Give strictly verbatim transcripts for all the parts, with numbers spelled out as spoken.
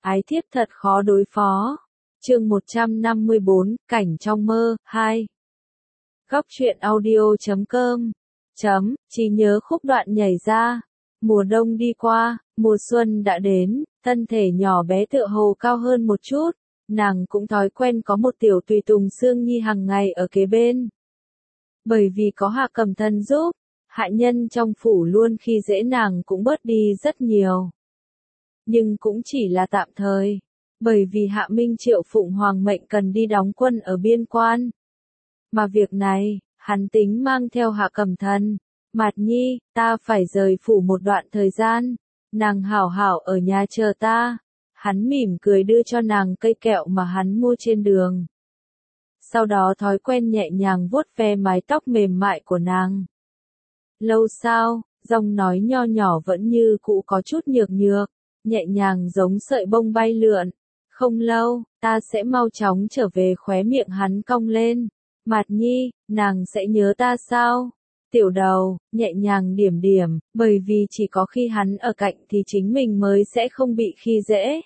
ái thiếp thật khó đối phó. Chương một trăm năm mươi bốn, cảnh trong mơ, hai. Góc truyện audio chấm com. Chấm, chỉ nhớ khúc đoạn nhảy ra. Mùa đông đi qua, mùa xuân đã đến, thân thể nhỏ bé tựa hồ cao hơn một chút. Nàng cũng thói quen có một tiểu tùy tùng Sương Nhi hàng ngày ở kế bên. Bởi vì có Hạ Cẩm Thân giúp, hạ nhân trong phủ luôn khi dễ nàng cũng bớt đi rất nhiều. Nhưng cũng chỉ là tạm thời, bởi vì Hạ Minh Triệu phụng hoàng mệnh cần đi đóng quân ở biên quan. Mà việc này, hắn tính mang theo Hạ Cẩm Thân. Mạt Nhi, ta phải rời phủ một đoạn thời gian, nàng hảo hảo ở nhà chờ ta. Hắn mỉm cười đưa cho nàng cây kẹo mà hắn mua trên đường. Sau đó thói quen nhẹ nhàng vuốt ve mái tóc mềm mại của nàng. Lâu sau, giọng nói nho nhỏ vẫn như cũ có chút nhược nhược, nhẹ nhàng giống sợi bông bay lượn. Không lâu, ta sẽ mau chóng trở về. Khóe miệng hắn cong lên. Mạt Nhi, nàng sẽ nhớ ta sao? Tiểu đầu, nhẹ nhàng điểm điểm, bởi vì chỉ có khi hắn ở cạnh thì chính mình mới sẽ không bị khi dễ.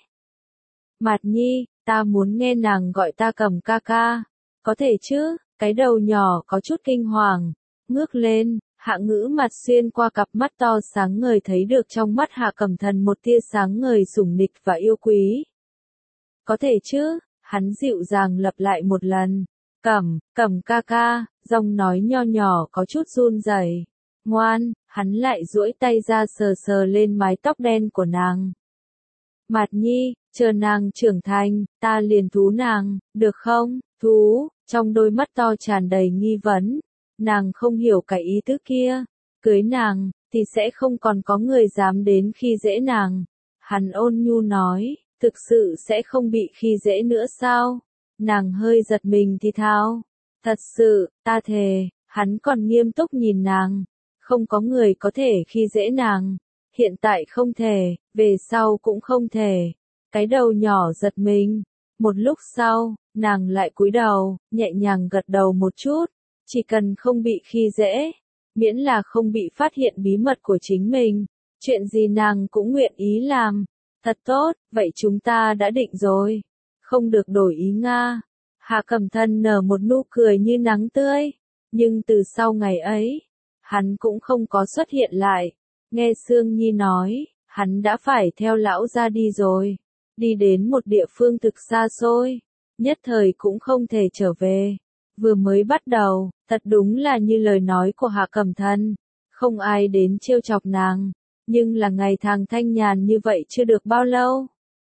Mạt Nhi, ta muốn nghe nàng gọi ta Cẩm ca ca. Có thể chứ? Cái đầu nhỏ có chút kinh hoàng, ngước lên, Hạ Ngữ mặt xuyên qua cặp mắt to sáng ngời thấy được trong mắt Hạ Cẩm Thần một tia sáng ngời sủng nịch và yêu quý. Có thể chứ? Hắn dịu dàng lặp lại một lần. Cẩm, Cẩm ca ca, giọng nói nho nhỏ có chút run rẩy. Ngoan, hắn lại duỗi tay ra sờ sờ lên mái tóc đen của nàng. Mạt Nhi, chờ nàng trưởng thành, ta liền thú nàng, được không? Thú, trong đôi mắt to tràn đầy nghi vấn. Nàng không hiểu cái ý tứ kia. Cưới nàng, thì sẽ không còn có người dám đến khi dễ nàng. Hắn ôn nhu nói, thực sự sẽ không bị khi dễ nữa sao? Nàng hơi giật mình thì thào. Thật sự, ta thề. Hắn còn nghiêm túc nhìn nàng. Không có người có thể khi dễ nàng. Hiện tại không thể, về sau cũng không thể. Cái đầu nhỏ giật mình. Một lúc sau, nàng lại cúi đầu, nhẹ nhàng gật đầu một chút. Chỉ cần không bị khi dễ, miễn là không bị phát hiện bí mật của chính mình, chuyện gì nàng cũng nguyện ý làm. Thật tốt, vậy chúng ta đã định rồi. Không được đổi ý nga. Hạ Cẩm Thân nở một nụ cười như nắng tươi. Nhưng từ sau ngày ấy, hắn cũng không có xuất hiện lại. Nghe Sương Nhi nói, hắn đã phải theo lão ra đi rồi. Đi đến một địa phương thực xa xôi. Nhất thời cũng không thể trở về. Vừa mới bắt đầu, thật đúng là như lời nói của Hạ Cẩm Thân. Không ai đến trêu chọc nàng. Nhưng là ngày tháng thanh nhàn như vậy chưa được bao lâu.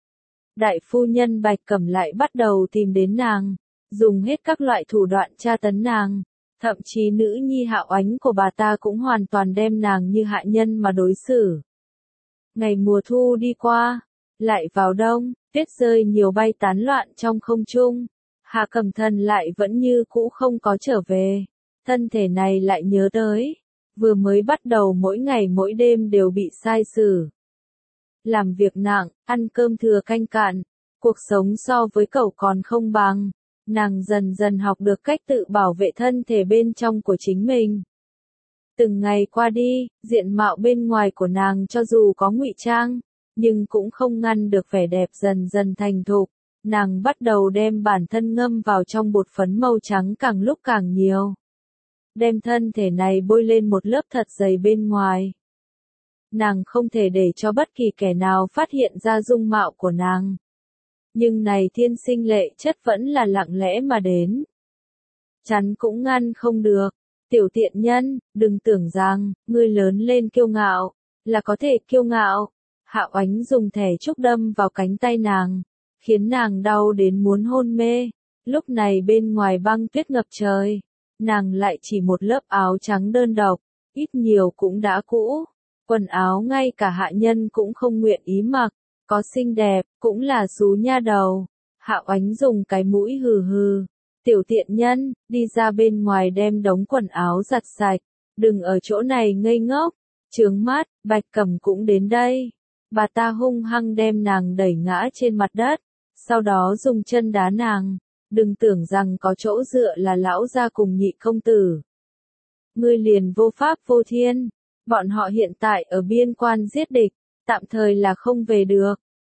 Đại phu nhân Bạch Cẩm lại bắt đầu tìm đến nàng. Dùng hết các loại thủ đoạn tra tấn nàng. Thậm chí nữ nhi Hạ Oánh của bà ta cũng hoàn toàn đem nàng như hạ nhân mà đối xử. Ngày mùa thu đi qua, lại vào đông, tuyết rơi nhiều bay tán loạn trong không trung. Hạ Cẩm Thần lại vẫn như cũ không có trở về. Thân thể này lại nhớ tới. Vừa mới bắt đầu mỗi ngày mỗi đêm đều bị sai xử. Làm việc nặng, ăn cơm thừa canh cạn. Cuộc sống so với cậu còn không bằng. Nàng dần dần học được cách tự bảo vệ thân thể bên trong của chính mình. Từng ngày qua đi, diện mạo bên ngoài của nàng cho dù có ngụy trang, nhưng cũng không ngăn được vẻ đẹp dần dần thành thục. Nàng bắt đầu đem bản thân ngâm vào trong bột phấn màu trắng càng lúc càng nhiều. Đem thân thể này bôi lên một lớp thật dày bên ngoài. Nàng không thể để cho bất kỳ kẻ nào phát hiện ra dung mạo của nàng. Nhưng này thiên sinh lệ chất vẫn là lặng lẽ mà đến. Chắn cũng ngăn không được. Tiểu tiện nhân, đừng tưởng rằng, ngươi lớn lên kiêu ngạo, là có thể kiêu ngạo. Hạ Oánh dùng thẻ trúc đâm vào cánh tay nàng, khiến nàng đau đến muốn hôn mê. Lúc này bên ngoài băng tuyết ngập trời, nàng lại chỉ một lớp áo trắng đơn độc, ít nhiều cũng đã cũ. Quần áo ngay cả hạ nhân cũng không nguyện ý mặc, có xinh đẹp, cũng là xú nha đầu. Hạ Oánh dùng cái mũi hừ hừ. Tiểu tiện nhân, đi ra bên ngoài đem đống quần áo giặt sạch, đừng ở chỗ này ngây ngốc. Chướng mắt, Bạch Cẩm cũng đến đây. Bà ta hung hăng đem nàng đẩy ngã trên mặt đất, sau đó dùng chân đá nàng. Đừng tưởng rằng có chỗ dựa là lão gia cùng nhị công tử. Ngươi liền vô pháp vô thiên. Bọn họ hiện tại ở biên quan giết địch, tạm thời là không về được.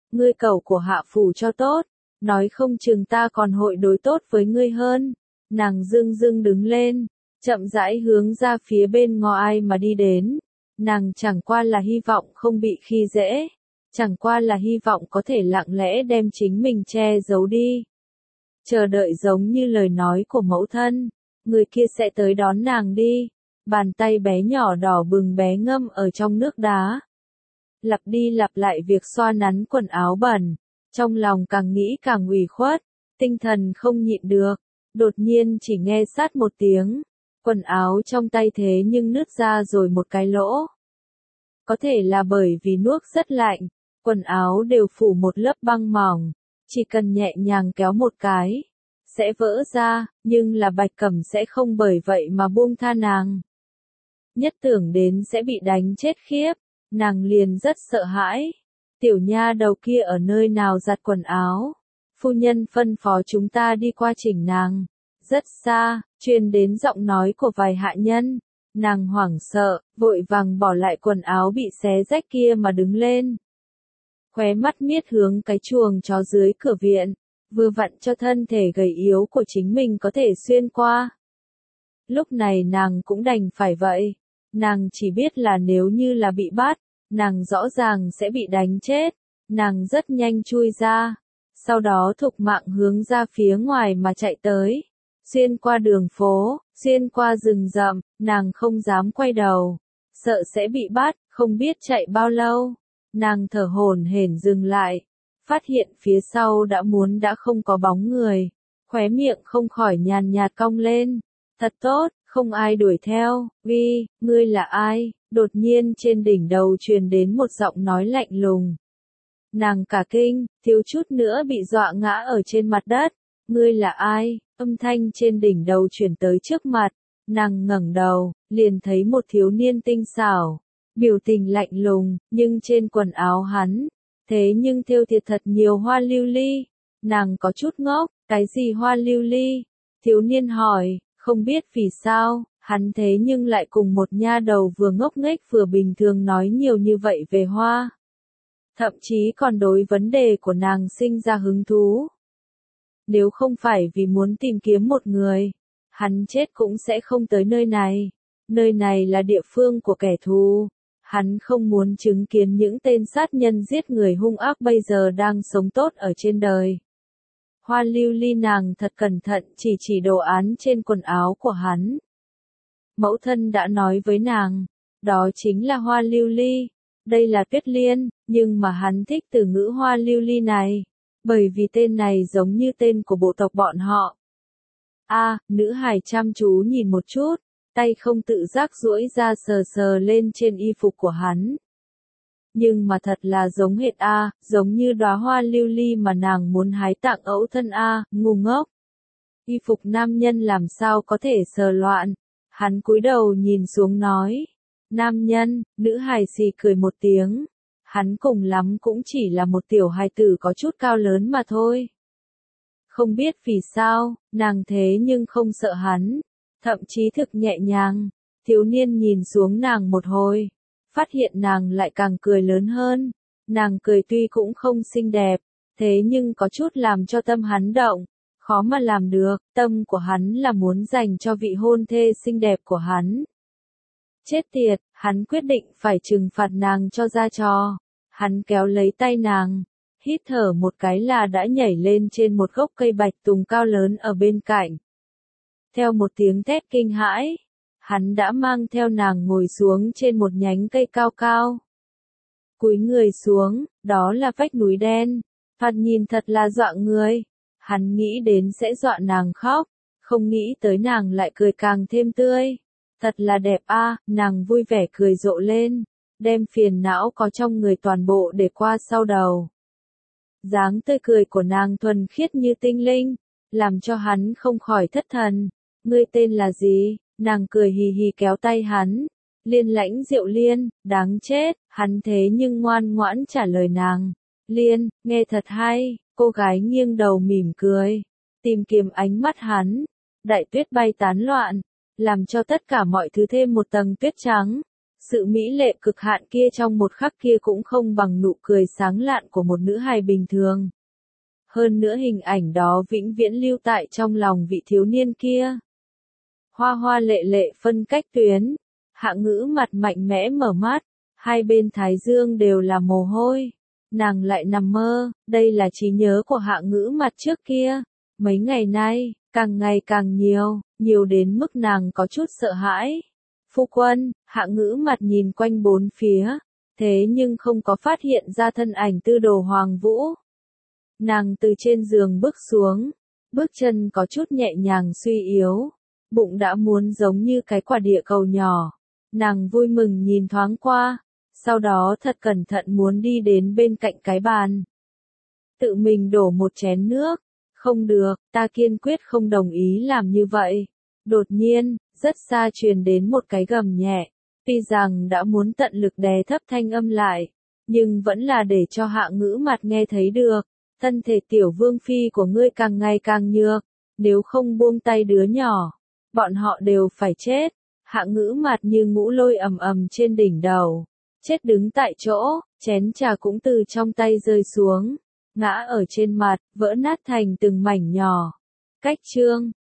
ngươi cầu của hạ phủ cho tốt, nói không chừng ta còn hội đối tốt với ngươi hơn. Nàng dưng dưng đứng lên, chậm rãi hướng ra phía bên ngoài mà đi đến. Nàng chẳng qua là hy vọng không bị khi dễ, chẳng qua là hy vọng có thể lặng lẽ đem chính mình che giấu đi. Chờ đợi giống như lời nói của mẫu thân, người kia sẽ tới đón nàng đi. Bàn tay bé nhỏ đỏ bừng bé ngâm ở trong nước đá. Lặp đi lặp lại việc xoa nắn quần áo bẩn, trong lòng càng nghĩ càng ủy khuất, tinh thần không nhịn được, đột nhiên chỉ nghe sát một tiếng, quần áo trong tay thế nhưng nứt ra rồi một cái lỗ. Có thể là bởi vì nước rất lạnh, quần áo đều phủ một lớp băng mỏng, chỉ cần nhẹ nhàng kéo một cái, sẽ vỡ ra, nhưng là Bạch Cẩm sẽ không bởi vậy mà buông tha nàng. Nhất tưởng đến sẽ bị đánh chết khiếp, nàng liền rất sợ hãi. Tiểu nha đầu kia ở nơi nào giặt quần áo? Phu nhân phân phó chúng ta đi qua chỉnh nàng. Rất xa, truyền đến giọng nói của vài hạ nhân. Nàng hoảng sợ, vội vàng bỏ lại quần áo bị xé rách kia mà đứng lên. Khóe mắt miết hướng cái chuồng chó dưới cửa viện, vừa vặn cho thân thể gầy yếu của chính mình có thể xuyên qua. Lúc này nàng cũng đành phải vậy. Nàng chỉ biết là nếu như là bị bắt, nàng rõ ràng sẽ bị đánh chết. Nàng rất nhanh chui ra, sau đó thục mạng hướng ra phía ngoài mà chạy tới. Xuyên qua đường phố, xuyên qua rừng rậm, nàng không dám quay đầu, sợ sẽ bị bắt, không biết chạy bao lâu. Nàng thở hổn hển dừng lại, phát hiện phía sau đã muốn đã không có bóng người, khóe miệng không khỏi nhàn nhạt cong lên. Thật tốt, không ai đuổi theo. Vi, ngươi là ai? Đột nhiên trên đỉnh đầu truyền đến một giọng nói lạnh lùng. Nàng cả kinh, thiếu chút nữa bị dọa ngã ở trên mặt đất. Ngươi là ai? Âm thanh trên đỉnh đầu truyền tới trước mặt. Nàng ngẩng đầu, liền thấy một thiếu niên tinh xảo, biểu tình lạnh lùng, nhưng trên quần áo hắn, thế nhưng thêu thiệt thật nhiều hoa lưu ly. Nàng có chút ngốc, cái gì hoa lưu ly? Thiếu niên hỏi. Không biết vì sao, hắn thế nhưng lại cùng một nha đầu vừa ngốc nghếch vừa bình thường nói nhiều như vậy về hoa. Thậm chí còn đối vấn đề của nàng sinh ra hứng thú. Nếu không phải vì muốn tìm kiếm một người, hắn chết cũng sẽ không tới nơi này. Nơi này là địa phương của kẻ thù. Hắn không muốn chứng kiến những tên sát nhân giết người hung ác bây giờ đang sống tốt ở trên đời. Hoa lưu ly nàng thật cẩn thận chỉ chỉ đồ án trên quần áo của hắn. Mẫu thân đã nói với nàng, đó chính là hoa lưu ly, đây là tuyết liên, nhưng mà hắn thích từ ngữ hoa lưu ly này, bởi vì tên này giống như tên của bộ tộc bọn họ. A, à, nữ hài chăm chú nhìn một chút, tay không tự giác duỗi ra sờ sờ lên trên y phục của hắn. Nhưng mà thật là giống hệt A, giống như đóa hoa lưu ly mà nàng muốn hái tặng ẫu thân A, ngu ngốc. Y phục nam nhân làm sao có thể sờ loạn. Hắn cúi đầu nhìn xuống nói. Nam nhân, nữ hài xì cười một tiếng. Hắn cùng lắm cũng chỉ là một tiểu hài tử có chút cao lớn mà thôi. Không biết vì sao, nàng thế nhưng không sợ hắn. Thậm chí thực nhẹ nhàng. Thiếu niên nhìn xuống nàng một hồi. Phát hiện nàng lại càng cười lớn hơn. Nàng cười tuy cũng không xinh đẹp, thế nhưng có chút làm cho tâm hắn động. Khó mà làm được, tâm của hắn là muốn dành cho vị hôn thê xinh đẹp của hắn. Chết tiệt, hắn quyết định phải trừng phạt nàng cho ra trò. Hắn kéo lấy tay nàng, hít thở một cái là đã nhảy lên trên một gốc cây bạch tùng cao lớn ở bên cạnh. Theo một tiếng thét kinh hãi, hắn đã mang theo nàng ngồi xuống trên một nhánh cây cao cao. Cúi người xuống, đó là vách núi đen, thoạt nhìn thật là dọa người. Hắn nghĩ đến sẽ dọa nàng khóc, không nghĩ tới nàng lại cười càng thêm tươi. Thật là đẹp a, à, nàng vui vẻ cười rộ lên, đem phiền não có trong người toàn bộ để qua sau đầu. Dáng tươi cười của nàng thuần khiết như tinh linh, làm cho hắn không khỏi thất thần. Ngươi tên là gì? Nàng cười hì hì kéo tay hắn. Liên Lãnh Diệu Liên, đáng chết, hắn thế nhưng ngoan ngoãn trả lời nàng. Liên, nghe thật hay, cô gái nghiêng đầu mỉm cười, tìm kiếm ánh mắt hắn. Đại tuyết bay tán loạn, làm cho tất cả mọi thứ thêm một tầng tuyết trắng. Sự mỹ lệ cực hạn kia trong một khắc kia cũng không bằng nụ cười sáng lạn của một nữ hài bình thường. Hơn nữa hình ảnh đó vĩnh viễn lưu tại trong lòng vị thiếu niên kia. Hoa hoa lệ lệ phân cách tuyến, Hạ Ngữ mặt mạnh mẽ mở mắt, hai bên thái dương đều là mồ hôi. Nàng lại nằm mơ, đây là trí nhớ của Hạ Ngữ mặt trước kia. Mấy ngày nay, càng ngày càng nhiều, nhiều đến mức nàng có chút sợ hãi. Phu quân, Hạ Ngữ mặt nhìn quanh bốn phía, thế nhưng không có phát hiện ra thân ảnh Tư Đồ Hoàng Vũ. Nàng từ trên giường bước xuống, bước chân có chút nhẹ nhàng suy yếu, bụng đã muốn giống như cái quả địa cầu nhỏ. Nàng vui mừng nhìn thoáng qua, sau đó thật cẩn thận muốn đi đến bên cạnh cái bàn. Tự mình đổ một chén nước, không được, ta kiên quyết không đồng ý làm như vậy. Đột nhiên, rất xa truyền đến một cái gầm nhẹ, tuy rằng đã muốn tận lực đè thấp thanh âm lại, nhưng vẫn là để cho Hạ Ngữ mặt nghe thấy được. Thân thể tiểu vương phi của ngươi càng ngày càng nhược, nếu không buông tay đứa nhỏ, bọn họ đều phải chết. Hạ Ngữ mặt như ngũ lôi ầm ầm trên đỉnh đầu, chết đứng tại chỗ, chén trà cũng từ trong tay rơi xuống, ngã ở trên mặt, vỡ nát thành từng mảnh nhỏ. Cách chương